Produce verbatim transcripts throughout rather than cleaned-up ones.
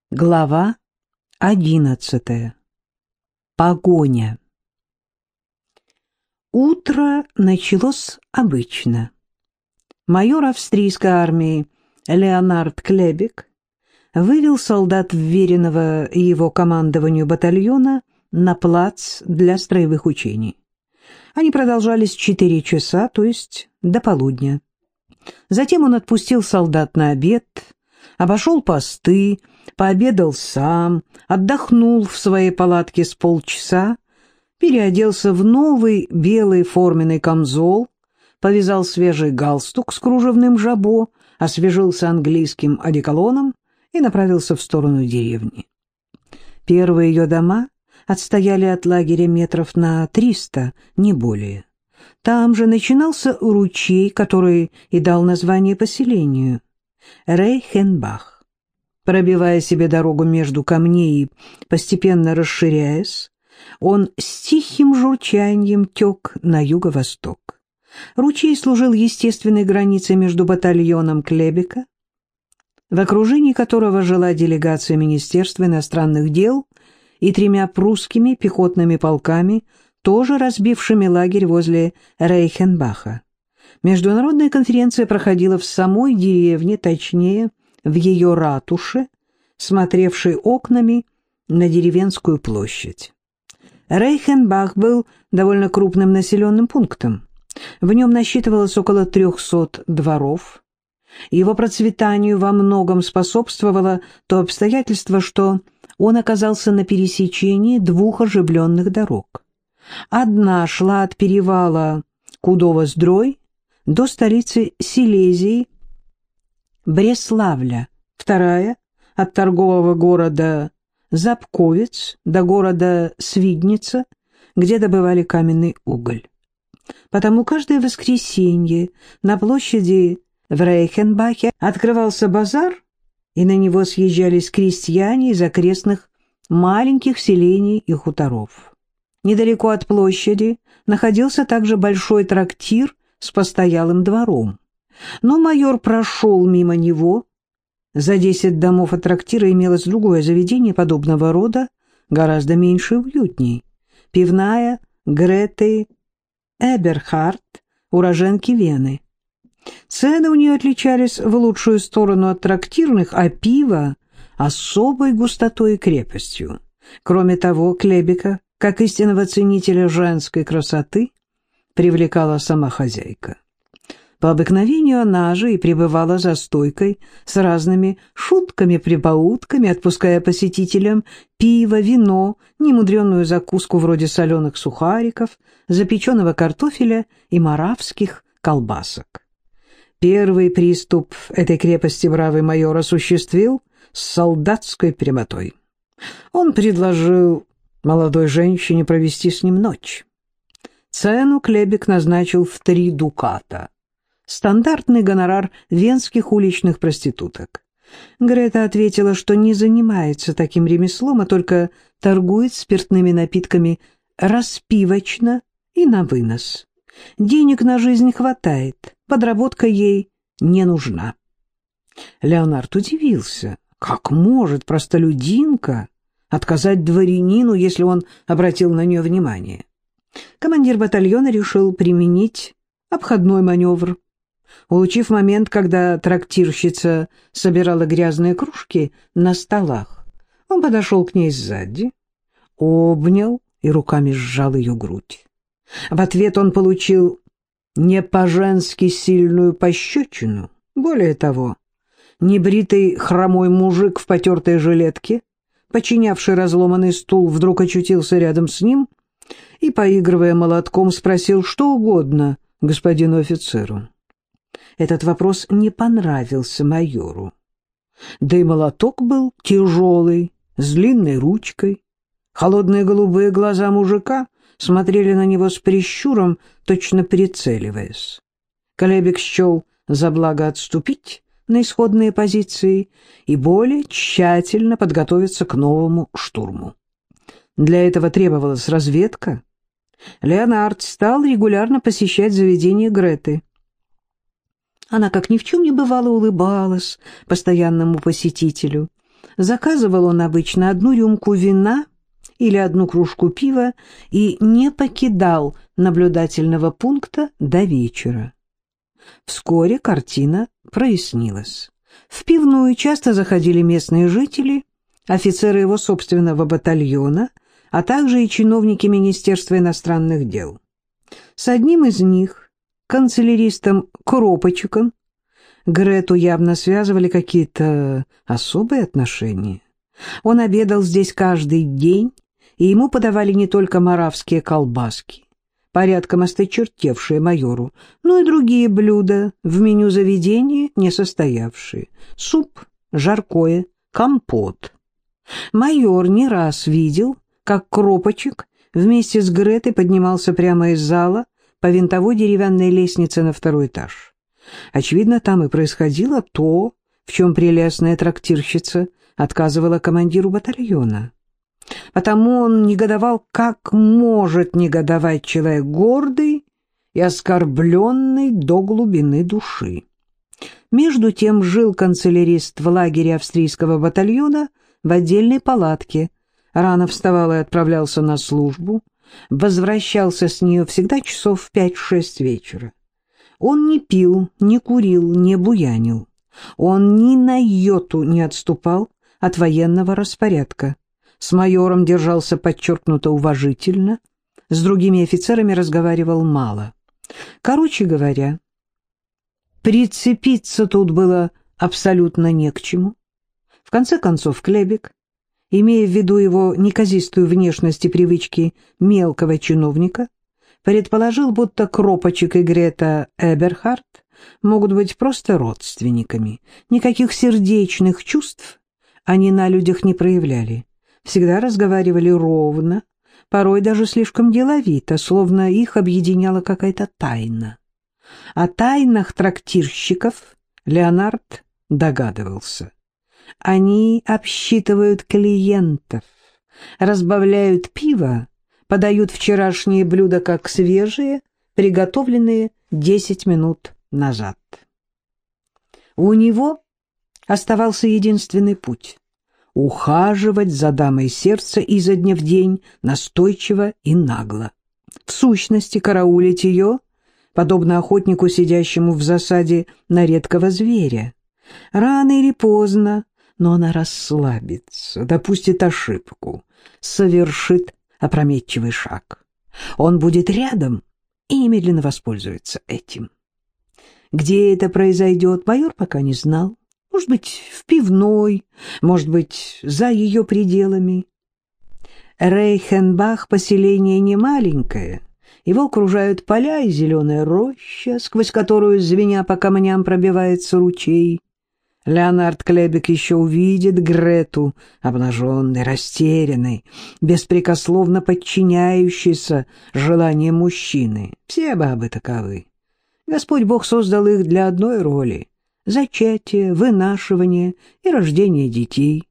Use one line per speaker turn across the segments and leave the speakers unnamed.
Глава одиннадцатая. Погоня. Утро началось обычно. Майор австрийской армии Леонард Клебек вывел солдат вверенного его командованию батальона на плац для строевых учений. Они продолжались четыре часа, то есть до полудня. Затем он отпустил солдат на обед, обошел посты, пообедал сам, отдохнул в своей палатке с полчаса, переоделся в новый белый форменный камзол, повязал свежий галстук с кружевным жабо, освежился английским одеколоном и направился в сторону деревни. Первые ее дома отстояли от лагеря метров на триста, не более. Там же начинался ручей, который и дал название поселению — Рейхенбах. Пробивая себе дорогу между камней и постепенно расширяясь, он с тихим журчанием тек на юго-восток. Ручей служил естественной границей между батальоном Клебека, в окружении которого жила делегация Министерства иностранных дел, и тремя прусскими пехотными полками, тоже разбившими лагерь возле Рейхенбаха. Международная конференция проходила в самой деревне, точнее, в ее ратуше, смотревшей окнами на деревенскую площадь. Рейхенбах был довольно крупным населенным пунктом. В нем насчитывалось около трехсот дворов. Его процветанию во многом способствовало то обстоятельство, что он оказался на пересечении двух оживленных дорог. Одна шла от перевала Кудова-Здрой до столицы Силезии Бреславля, вторая — от торгового города Запковец до города Свидница, где добывали каменный уголь. Потому каждое воскресенье на площади в Рейхенбахе открывался базар, и на него съезжались крестьяне из окрестных маленьких селений и хуторов. Недалеко от площади находился также большой трактир с постоялым двором. Но майор прошел мимо него. За десять домов от трактира имелось другое заведение подобного рода, гораздо меньше и уютней. Пивная Греты Эберхард, уроженки Вены. Цены у нее отличались в лучшую сторону от трактирных, а пиво — особой густотой и крепостью. Кроме того, Клебека, как истинного ценителя женской красоты, привлекала сама хозяйка. По обыкновению она же и пребывала за стойкой с разными шутками-прибаутками, отпуская посетителям пиво, вино, немудреную закуску вроде соленых сухариков, запеченного картофеля и моравских колбасок. Первый приступ этой крепости бравый майор осуществил с солдатской прямотой. Он предложил молодой женщине провести с ним ночь. Цену Клебек назначил в три дуката. Стандартный гонорар венских уличных проституток. Грета ответила, что не занимается таким ремеслом, а только торгует спиртными напитками распивочно и на вынос. Денег на жизнь хватает, подработка ей не нужна. Леонард удивился, как может простолюдинка отказать дворянину, если он обратил на нее внимание. Командир батальона решил применить обходной маневр. Улучив момент, когда трактирщица собирала грязные кружки на столах, он подошел к ней сзади, обнял и руками сжал ее грудь. В ответ он получил не по-женски сильную пощечину. Более того, небритый хромой мужик в потертой жилетке, починявший разломанный стул, вдруг очутился рядом с ним и, поигрывая молотком, спросил что угодно господину офицеру. Этот вопрос не понравился майору. Да и молоток был тяжелый, с длинной ручкой. Холодные голубые глаза мужика смотрели на него с прищуром, точно прицеливаясь. Клебек счел за благо отступить на исходные позиции и более тщательно подготовиться к новому штурму. Для этого требовалась разведка. Леонард стал регулярно посещать заведение Греты. Она, как ни в чем не бывало, улыбалась постоянному посетителю. Заказывал он обычно одну рюмку вина или одну кружку пива и не покидал наблюдательного пункта до вечера. Вскоре картина прояснилась. В пивную часто заходили местные жители, офицеры его собственного батальона, а также и чиновники Министерства иностранных дел. С одним из них, канцеляристом Кропочиком, Грету явно связывали какие-то особые отношения. Он обедал здесь каждый день, и ему подавали не только моравские колбаски, порядком осточертевшие майору, но и другие блюда в меню заведения, не состоявшие: суп, жаркое, компот. Майор не раз видел, как Кропочек вместе с Гретой поднимался прямо из зала по винтовой деревянной лестнице на второй этаж. Очевидно, там и происходило то, в чем прелестная трактирщица отказывала командиру батальона. Потому он негодовал, как может негодовать человек гордый и оскорбленный до глубины души. Между тем жил канцелярист в лагере австрийского батальона в отдельной палатке, рано вставал и отправлялся на службу, возвращался с нее всегда часов в пять-шесть вечера. Он не пил, не курил, не буянил. Он ни на йоту не отступал от военного распорядка. С майором держался подчеркнуто уважительно, с другими офицерами разговаривал мало. Короче говоря, прицепиться тут было абсолютно не к чему. В конце концов, Клебек, имея в виду его неказистую внешность и привычки мелкого чиновника, предположил, будто Кропочек и Грета Эберхард могут быть просто родственниками. Никаких сердечных чувств они на людях не проявляли. Всегда разговаривали ровно, порой даже слишком деловито, словно их объединяла какая-то тайна. О тайнах трактирщиков Леонард догадывался. Они обсчитывают клиентов, разбавляют пиво, подают вчерашние блюда как свежие, приготовленные десять минут назад. У него оставался единственный путь — ухаживать за дамой сердца изо дня в день настойчиво и нагло. В сущности, караулить ее, подобно охотнику, сидящему в засаде на редкого зверя. Рано или поздно, но она расслабится, допустит ошибку, совершит опрометчивый шаг. Он будет рядом и немедленно воспользуется этим. Где это произойдет, майор пока не знал. Может быть, в пивной, может быть, за ее пределами. Рейхенбах — поселение немаленькое. Его окружают поля и зеленая роща, сквозь которую, звеня по камням, пробивается ручей. Леонард Клебек еще увидит Грету, обнаженной, растерянной, беспрекословно подчиняющейся желаниям мужчины. Все бабы таковы. Господь Бог создал их для одной роли — зачатия, вынашивания и рождения детей.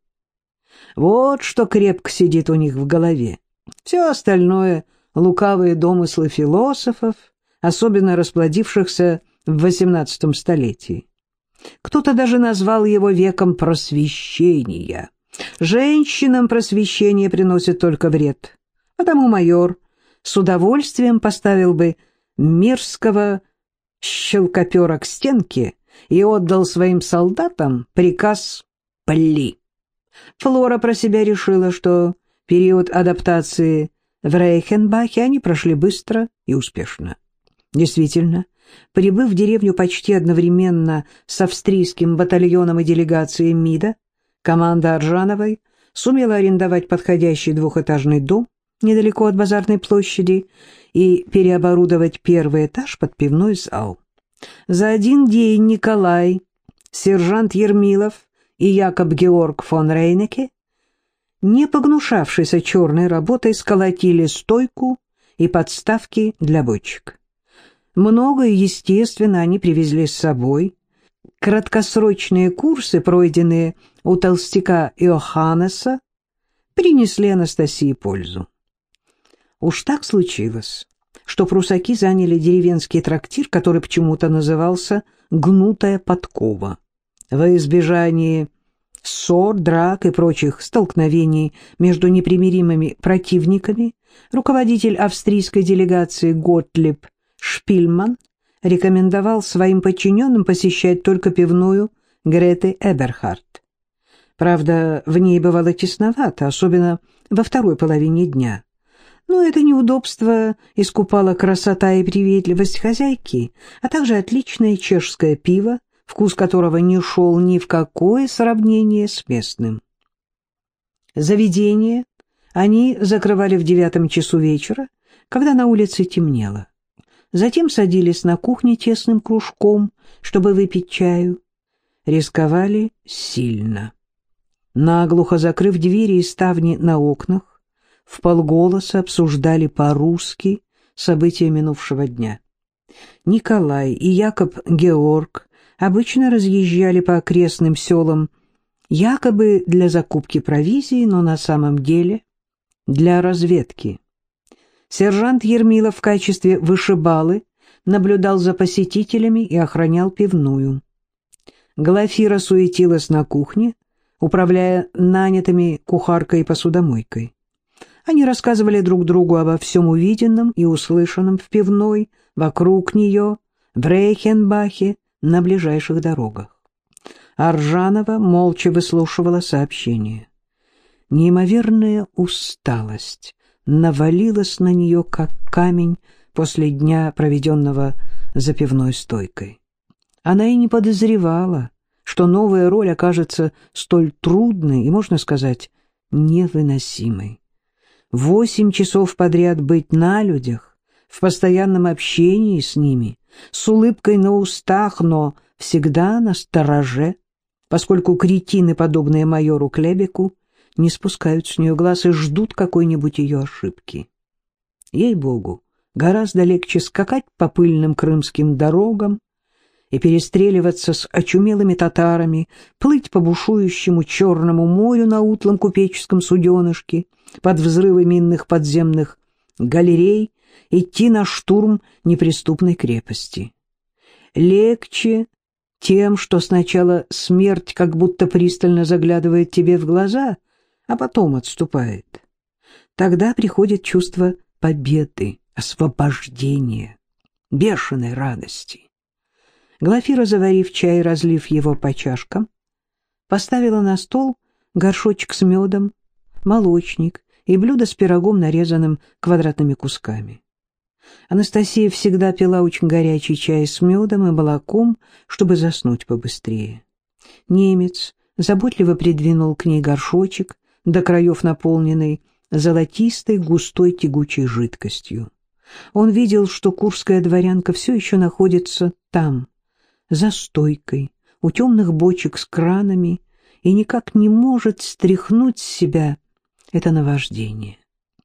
Вот что крепко сидит у них в голове. Все остальное — лукавые домыслы философов, особенно расплодившихся в восемнадцатом столетии. Кто-то даже назвал его веком просвещения. Женщинам просвещение приносит только вред. Потому майор с удовольствием поставил бы мерзкого щелкопера к стенке и отдал своим солдатам приказ «пли». Флора про себя решила, что период адаптации в Рейхенбахе они прошли быстро и успешно. Действительно, прибыв в деревню почти одновременно с австрийским батальоном и делегацией МИДа, команда Аржановой сумела арендовать подходящий двухэтажный дом недалеко от базарной площади и переоборудовать первый этаж под пивной зал. За один день Николай, сержант Ермилов и Якоб Георг фон Рейнеке, не погнушавшийся черной работой, сколотили стойку и подставки для бочек. Многое, естественно, они привезли с собой. Краткосрочные курсы, пройденные у толстяка Иоханнеса, принесли Анастасии пользу. Уж так случилось, что прусаки заняли деревенский трактир, который почему-то назывался «Гнутая подкова». Во избежание ссор, драк и прочих столкновений между непримиримыми противниками, руководитель австрийской делегации Готлиб Шпильман рекомендовал своим подчиненным посещать только пивную Греты Эберхард. Правда, в ней бывало тесновато, особенно во второй половине дня. Но это неудобство искупала красота и приветливость хозяйки, а также отличное чешское пиво, вкус которого не шел ни в какое сравнение с местным. Заведение они закрывали в девятом часу вечера, когда на улице темнело. Затем садились на кухне тесным кружком, чтобы выпить чаю. Рисковали сильно. Наглухо закрыв двери и ставни на окнах, вполголоса обсуждали по-русски события минувшего дня. Николай и Якоб Георг обычно разъезжали по окрестным селам якобы для закупки провизии, но на самом деле для разведки. Сержант Ермилов в качестве вышибалы наблюдал за посетителями и охранял пивную. Глафира суетилась на кухне, управляя нанятыми кухаркой и посудомойкой. Они рассказывали друг другу обо всем увиденном и услышанном в пивной, вокруг нее, в Рейхенбахе, на ближайших дорогах. Аржанова молча выслушивала сообщение. Неимоверная усталость навалилась на нее, как камень после дня, проведенного за пивной стойкой. Она и не подозревала, что новая роль окажется столь трудной и, можно сказать, невыносимой. Восемь часов подряд быть на людях, в постоянном общении с ними, с улыбкой на устах, но всегда настороже, поскольку кретины, подобные майору Клебеку, не спускают с нее глаз и ждут какой-нибудь ее ошибки. Ей-богу, гораздо легче скакать по пыльным крымским дорогам и перестреливаться с очумелыми татарами, плыть по бушующему Черному морю на утлом купеческом суденышке, под взрывы минных подземных галерей, идти на штурм неприступной крепости. Легче тем, что сначала смерть как будто пристально заглядывает тебе в глаза, а потом отступает. Тогда приходит чувство победы, освобождения, бешеной радости. Глафира, заварив чай и разлив его по чашкам, поставила на стол горшочек с медом, молочник и блюдо с пирогом, нарезанным квадратными кусками. Анастасия всегда пила очень горячий чай с медом и молоком, чтобы заснуть побыстрее. Немец заботливо придвинул к ней горшочек, до краев наполненный золотистой, густой, тягучей жидкостью. Он видел, что курская дворянка все еще находится там, за стойкой, у темных бочек с кранами, и никак не может стряхнуть с себя это наваждение.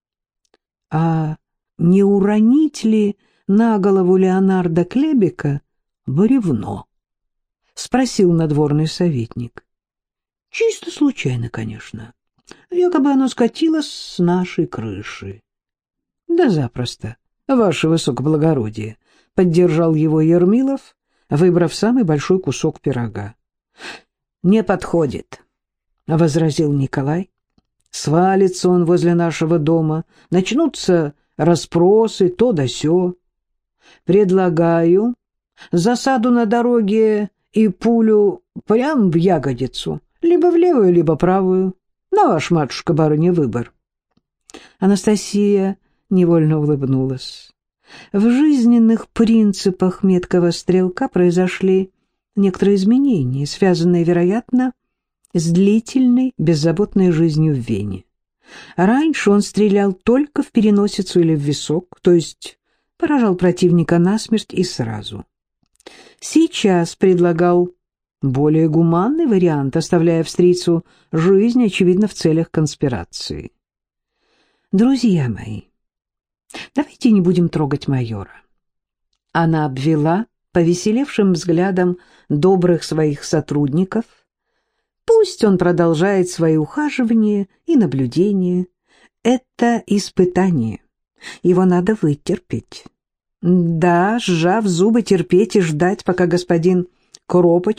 А не уронить ли на голову Леонарда Клебека бревно? — спросил надворный советник. — Чисто случайно, конечно. Якобы оно скатилось с нашей крыши. — Да запросто, ваше высокоблагородие, — поддержал его Ермилов, выбрав самый большой кусок пирога. — Не подходит, — возразил Николай. — Свалится он возле нашего дома, начнутся расспросы, то да сё. Предлагаю засаду на дороге и пулю прямо в ягодицу, либо в левую, либо правую. На ваш, матушка-барыня, выбор. Анастасия невольно улыбнулась. В жизненных принципах меткого стрелка произошли некоторые изменения, связанные, вероятно, с длительной, беззаботной жизнью в Вене. Раньше он стрелял только в переносицу или в висок, то есть поражал противника насмерть и сразу. Сейчас предлагал более гуманный вариант, оставляя австрийцу жизнь, очевидно, в целях конспирации. «Друзья мои, давайте не будем трогать майора». Она обвела повеселевшим взглядом добрых своих сотрудников. Пусть он продолжает свои ухаживания и наблюдения. Это испытание. Его надо вытерпеть. Да, сжав зубы, терпеть и ждать, пока господин Коропочек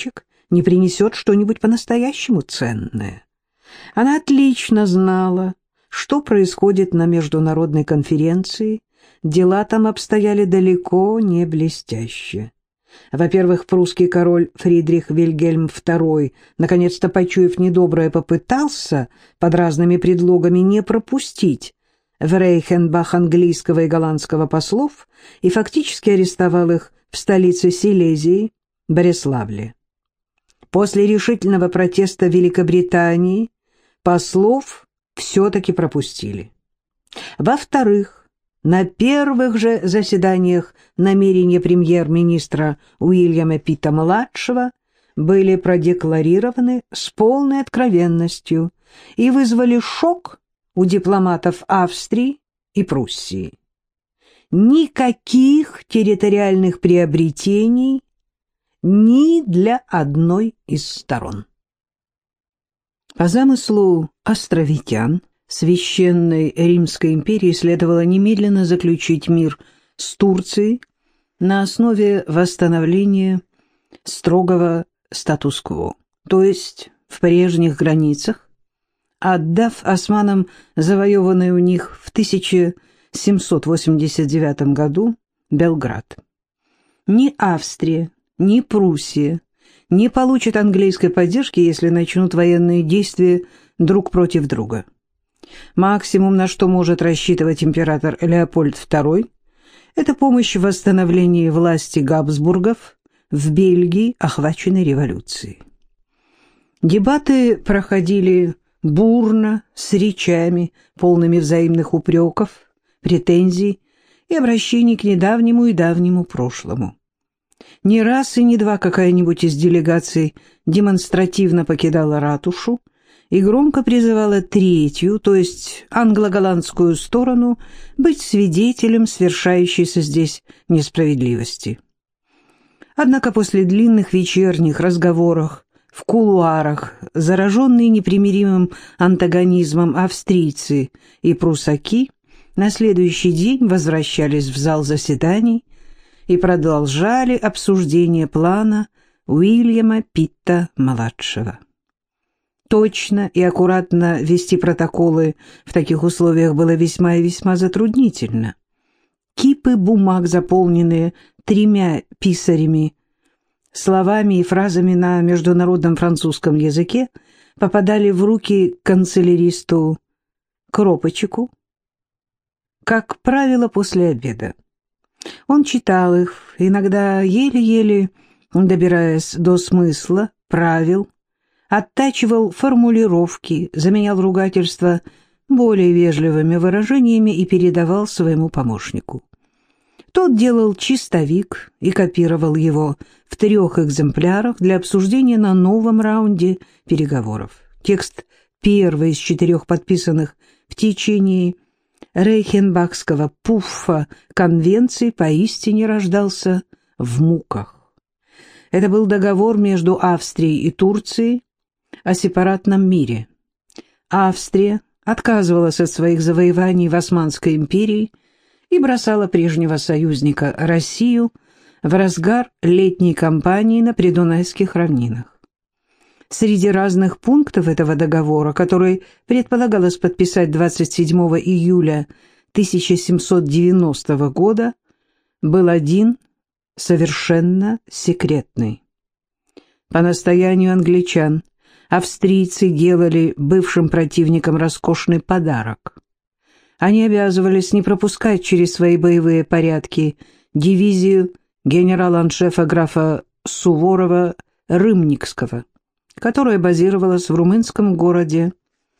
не принесет что-нибудь по-настоящему ценное. Она отлично знала, что происходит на международной конференции. Дела там обстояли далеко не блестяще. Во-первых, прусский король Фридрих Вильгельм второй, наконец-то почуяв недоброе, попытался под разными предлогами не пропустить в Рейхенбах английского и голландского послов и фактически арестовал их в столице Силезии, Бориславле. После решительного протеста Великобритании послов все-таки пропустили. Во-вторых, на первых же заседаниях намерения премьер-министра Уильяма Питта-младшего были продекларированы с полной откровенностью и вызвали шок у дипломатов Австрии и Пруссии. Никаких территориальных приобретений ни для одной из сторон. По замыслу островитян, Священной Римской империи следовало немедленно заключить мир с Турцией на основе восстановления строгого статус-кво, то есть в прежних границах, отдав османам завоеванный у них в тысяча семьсот восемьдесят девятом году Белград. Ни Австрия, ни Пруссия не получат английской поддержки, если начнут военные действия друг против друга. Максимум, на что может рассчитывать император Леопольд второй, это помощь в восстановлении власти Габсбургов в Бельгии, охваченной революцией. Дебаты проходили бурно, с речами, полными взаимных упреков, претензий и обращений к недавнему и давнему прошлому. Не раз и не два какая-нибудь из делегаций демонстративно покидала ратушу и громко призывала третью, то есть англо-голландскую сторону, быть свидетелем свершающейся здесь несправедливости. Однако после длинных вечерних разговоров в кулуарах, зараженные непримиримым антагонизмом австрийцы и прусаки, на следующий день возвращались в зал заседаний и продолжали обсуждение плана Уильяма Питта-младшего. Точно и аккуратно вести протоколы в таких условиях было весьма и весьма затруднительно. Кипы бумаг, заполненные тремя писарями, словами и фразами на международном французском языке, попадали в руки канцеляристу Кропочеку, как правило, после обеда. Он читал их, иногда еле-еле добираясь до смысла, правил, оттачивал формулировки, заменял ругательства более вежливыми выражениями и передавал своему помощнику. Тот делал чистовик и копировал его в трех экземплярах для обсуждения на новом раунде переговоров. Текст первой из четырех подписанных в течение Рейхенбахского пуффа конвенции поистине рождался в муках. Это был договор между Австрией и Турцией о сепаратном мире. Австрия отказывалась от своих завоеваний в Османской империи и бросала прежнего союзника Россию в разгар летней кампании на Придунайских равнинах. Среди разных пунктов этого договора, который предполагалось подписать двадцать седьмого июля тысяча семьсот девяностого года, был один совершенно секретный. По настоянию англичан австрийцы делали бывшим противникам роскошный подарок. Они обязывались не пропускать через свои боевые порядки дивизию генерала-аншефа графа Суворова-Рымникского, которая базировалась в румынском городе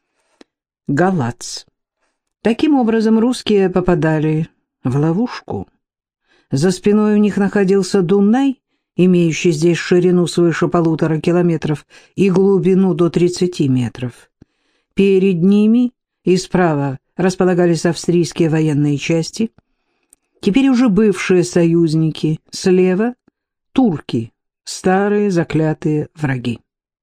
Галац. Таким образом, русские попадали в ловушку. За спиной у них находился Дунай, имеющий здесь ширину свыше полутора километров и глубину до тридцати метров. Перед ними и справа располагались австрийские военные части, теперь уже бывшие союзники, слева — турки, старые заклятые враги.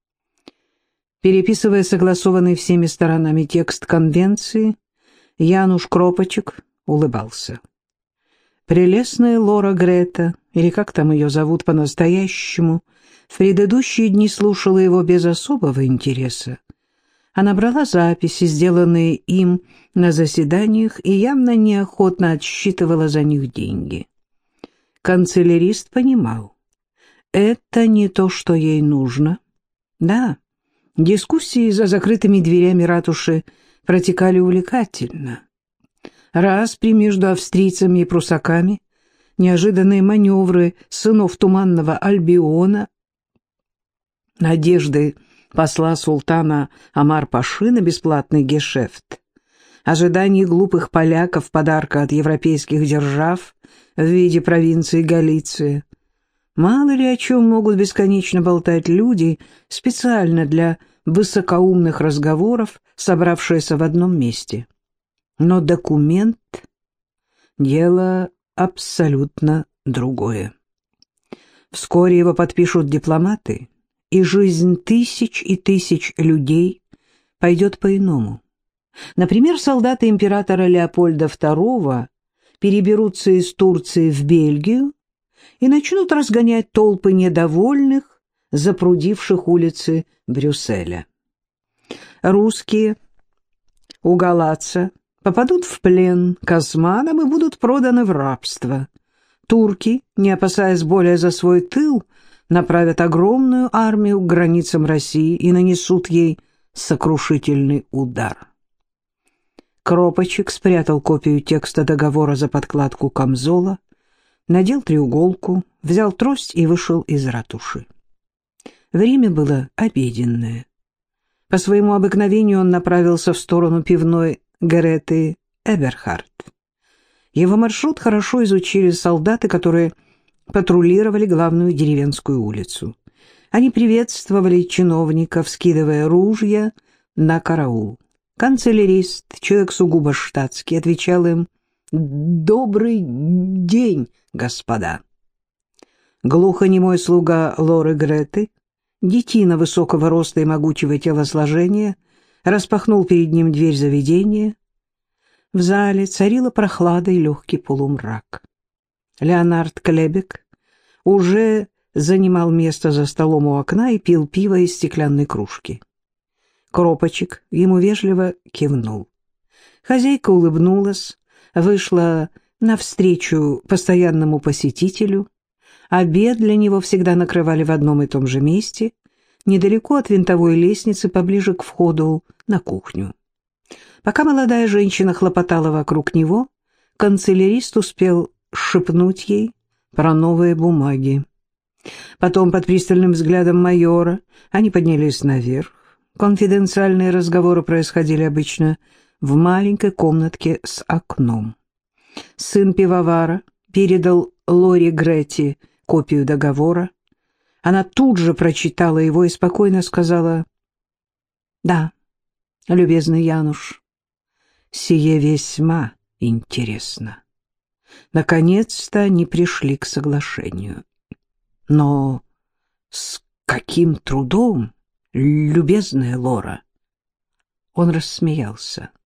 Переписывая согласованный всеми сторонами текст конвенции, Януш Кропочек улыбался. Прелестная Лора Грета, или как там ее зовут по-настоящему, в предыдущие дни слушала его без особого интереса. Она брала записи, сделанные им на заседаниях, и явно неохотно отсчитывала за них деньги. Канцелярист понимал, это не то, что ей нужно. Да, дискуссии за закрытыми дверями ратуши протекали увлекательно. Распри между австрийцами и прусаками, неожиданные маневры сынов Туманного Альбиона, надежды посла султана Омар-Паши на бесплатный гешефт, ожидание глупых поляков подарка от европейских держав в виде провинции Галиции. Мало ли о чем могут бесконечно болтать люди специально для высокоумных разговоров, собравшиеся в одном месте. Но документ — дело абсолютно другое. Вскоре его подпишут дипломаты, и жизнь тысяч и тысяч людей пойдет по-иному. Например, солдаты императора Леопольда второго переберутся из Турции в Бельгию и начнут разгонять толпы недовольных, запрудивших улицы Брюсселя. Русские у Галатца попадут в плен к османам и будут проданы в рабство. Турки, не опасаясь более за свой тыл, направят огромную армию к границам России и нанесут ей сокрушительный удар. Кропочек спрятал копию текста договора за подкладку камзола, надел треуголку, взял трость и вышел из ратуши. Время было обеденное. По своему обыкновению он направился в сторону пивной Греты Эберхард. Его маршрут хорошо изучили солдаты, которые патрулировали главную деревенскую улицу. Они приветствовали чиновников, скидывая ружья на караул. Канцелярист, человек сугубо штатский, отвечал им: «Добрый день, господа». Глухонемой слуга Лоры Греты, детина высокого роста и могучего телосложения, распахнул перед ним дверь заведения. В зале царила прохлада и легкий полумрак. Леонард Клебек уже занимал место за столом у окна и пил пиво из стеклянной кружки. Кропочек ему вежливо кивнул. Хозяйка улыбнулась, вышла навстречу постоянному посетителю. Обед для него всегда накрывали в одном и том же месте, недалеко от винтовой лестницы, поближе к входу на кухню. Пока молодая женщина хлопотала вокруг него, канцелярист успел шепнуть ей про новые бумаги. Потом, под пристальным взглядом майора, они поднялись наверх. Конфиденциальные разговоры происходили обычно в маленькой комнатке с окном. Сын пивовара передал Лоре Грете копию договора. Она тут же прочитала его и спокойно сказала: «Да, любезный Януш, сие весьма интересно. Наконец-то они пришли к соглашению. Но с каким трудом, любезная Лора?» Он рассмеялся.